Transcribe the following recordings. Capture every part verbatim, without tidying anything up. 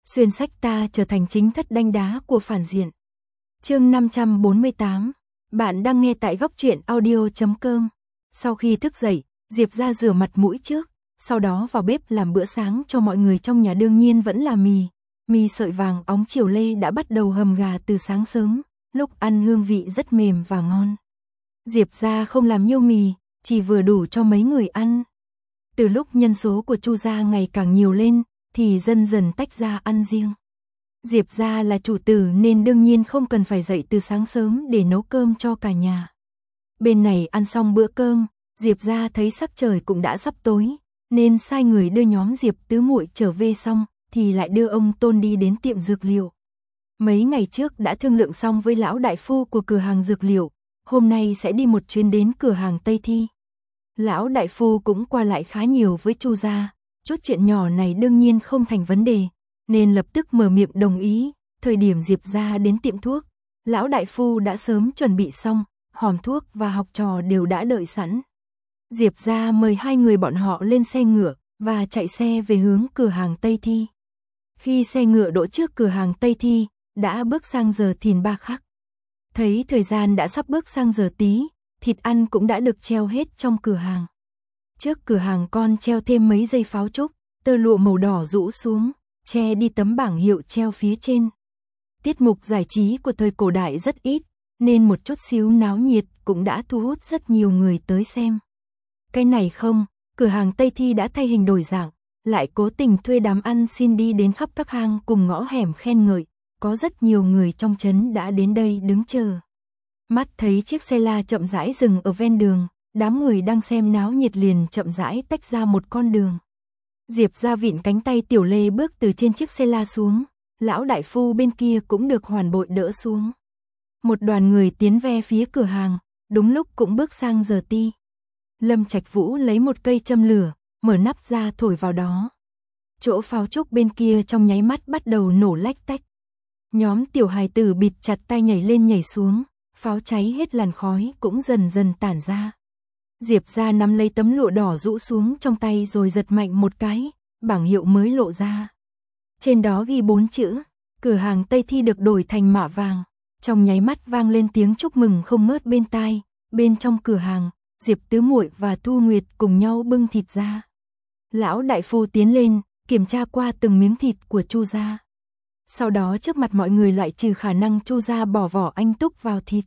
xuyên sách ta trở thành chính thất đanh đá của phản diện. Chương năm trăm bốn mươi tám. Bạn đang nghe tại góc truyện audio chấm com. Sau khi thức dậy, Diệp ra rửa mặt mũi trước, sau đó vào bếp làm bữa sáng cho mọi người trong nhà, đương nhiên vẫn là mì. Mì sợi vàng óng chiều lê đã bắt đầu hầm gà từ sáng sớm, lúc ăn hương vị rất mềm và ngon. Diệp ra không làm nhiều mì, chỉ vừa đủ cho mấy người ăn. Từ lúc nhân số của Chu gia ngày càng nhiều lên, thì dần dần tách ra ăn riêng. Diệp gia là chủ tử nên đương nhiên không cần phải dậy từ sáng sớm để nấu cơm cho cả nhà. Bên này ăn xong bữa cơm, Diệp gia thấy sắc trời cũng đã sắp tối, nên sai người đưa nhóm Diệp tứ muội trở về xong, thì lại đưa ông Tôn đi đến tiệm dược liệu. Mấy ngày trước đã thương lượng xong với lão đại phu của cửa hàng dược liệu, hôm nay sẽ đi một chuyến đến cửa hàng Tây Thi. Lão đại phu cũng qua lại khá nhiều với Chu gia, chút chuyện nhỏ này đương nhiên không thành vấn đề, nên lập tức mở miệng đồng ý. Thời điểm Diệp gia đến tiệm thuốc, lão đại phu đã sớm chuẩn bị xong, hòm thuốc và học trò đều đã đợi sẵn. Diệp gia mời hai người bọn họ lên xe ngựa và chạy xe về hướng cửa hàng Tây Thi. Khi xe ngựa đỗ trước cửa hàng Tây Thi, đã bước sang giờ thìn ba khắc. Thấy thời gian đã sắp bước sang giờ tí, thịt ăn cũng đã được treo hết trong cửa hàng. Trước cửa hàng con treo thêm mấy dây pháo trúc, tơ lụa màu đỏ rũ xuống, che đi tấm bảng hiệu treo phía trên. Tiết mục giải trí của thời cổ đại rất ít, nên một chút xíu náo nhiệt cũng đã thu hút rất nhiều người tới xem. Cái này không, cửa hàng Tây Thi đã thay hình đổi dạng, lại cố tình thuê đám ăn xin đi đến khắp các hang cùng ngõ hẻm khen ngợi, có rất nhiều người trong trấn đã đến đây đứng chờ. Mắt thấy chiếc xe la chậm rãi dừng ở ven đường, đám người đang xem náo nhiệt liền chậm rãi tách ra một con đường. Diệp ra vịn cánh tay Tiểu Lê bước từ trên chiếc xe la xuống, lão đại phu bên kia cũng được hoàn bội đỡ xuống. Một đoàn người tiến về phía cửa hàng, đúng lúc cũng bước sang giờ ti. Lâm Trạch Vũ lấy một cây châm lửa, mở nắp ra thổi vào đó. Chỗ pháo trúc bên kia trong nháy mắt bắt đầu nổ lách tách. Nhóm tiểu hài tử bịt chặt tay nhảy lên nhảy xuống, pháo cháy hết làn khói cũng dần dần tản ra. Diệp ra nắm lấy tấm lụa đỏ rũ xuống trong tay rồi giật mạnh một cái, bảng hiệu mới lộ ra. Trên đó ghi bốn chữ, cửa hàng Tây Thi được đổi thành mạ vàng. Trong nháy mắt vang lên tiếng chúc mừng không ngớt bên tai. Bên trong cửa hàng, Diệp tứ muội và Thu Nguyệt cùng nhau bưng thịt ra. Lão đại phu tiến lên, kiểm tra qua từng miếng thịt của Chu gia. Sau đó trước mặt mọi người loại trừ khả năng Chu gia bỏ vỏ anh túc vào thịt.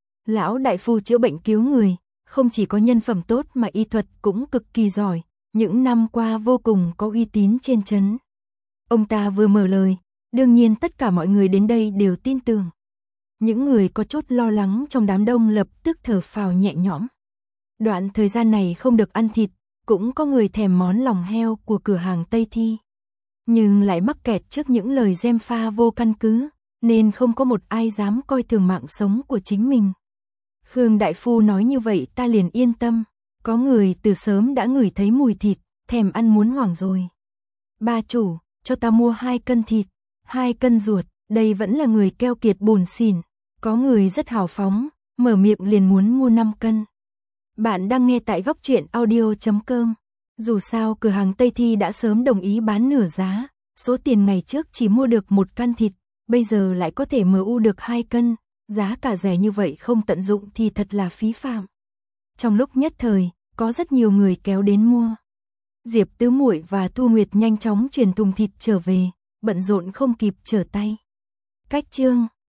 Lão đại phu chữa bệnh cứu người, không chỉ có nhân phẩm tốt mà y thuật cũng cực kỳ giỏi, những năm qua vô cùng có uy tín trên trấn. Ông ta vừa mở lời, đương nhiên tất cả mọi người đến đây đều tin tưởng. Những người có chút lo lắng trong đám đông lập tức thở phào nhẹ nhõm. Đoạn thời gian này không được ăn thịt, cũng có người thèm món lòng heo của cửa hàng Tây Thi. Nhưng lại mắc kẹt trước những lời gièm pha vô căn cứ, nên không có một ai dám coi thường mạng sống của chính mình. Khương đại phu nói như vậy ta liền yên tâm, có người từ sớm đã ngửi thấy mùi thịt, thèm ăn muốn hoảng rồi. Ba chủ, cho ta mua hai cân thịt, hai cân ruột, đây vẫn là người keo kiệt buồn xỉn. Có người rất hào phóng, mở miệng liền muốn mua năm cân. Bạn đang nghe tại góc truyện audio chấm com. Dù sao cửa hàng Tây Thi đã sớm đồng ý bán nửa giá, số tiền ngày trước chỉ mua được một cân thịt, bây giờ lại có thể em u được hai cân, giá cả rẻ như vậy không tận dụng thì thật là phí phạm. Trong lúc nhất thời, có rất nhiều người kéo đến mua. Diệp tứ muội và Thu Nguyệt nhanh chóng chuyển thùng thịt trở về, bận rộn không kịp trở tay. Cách chương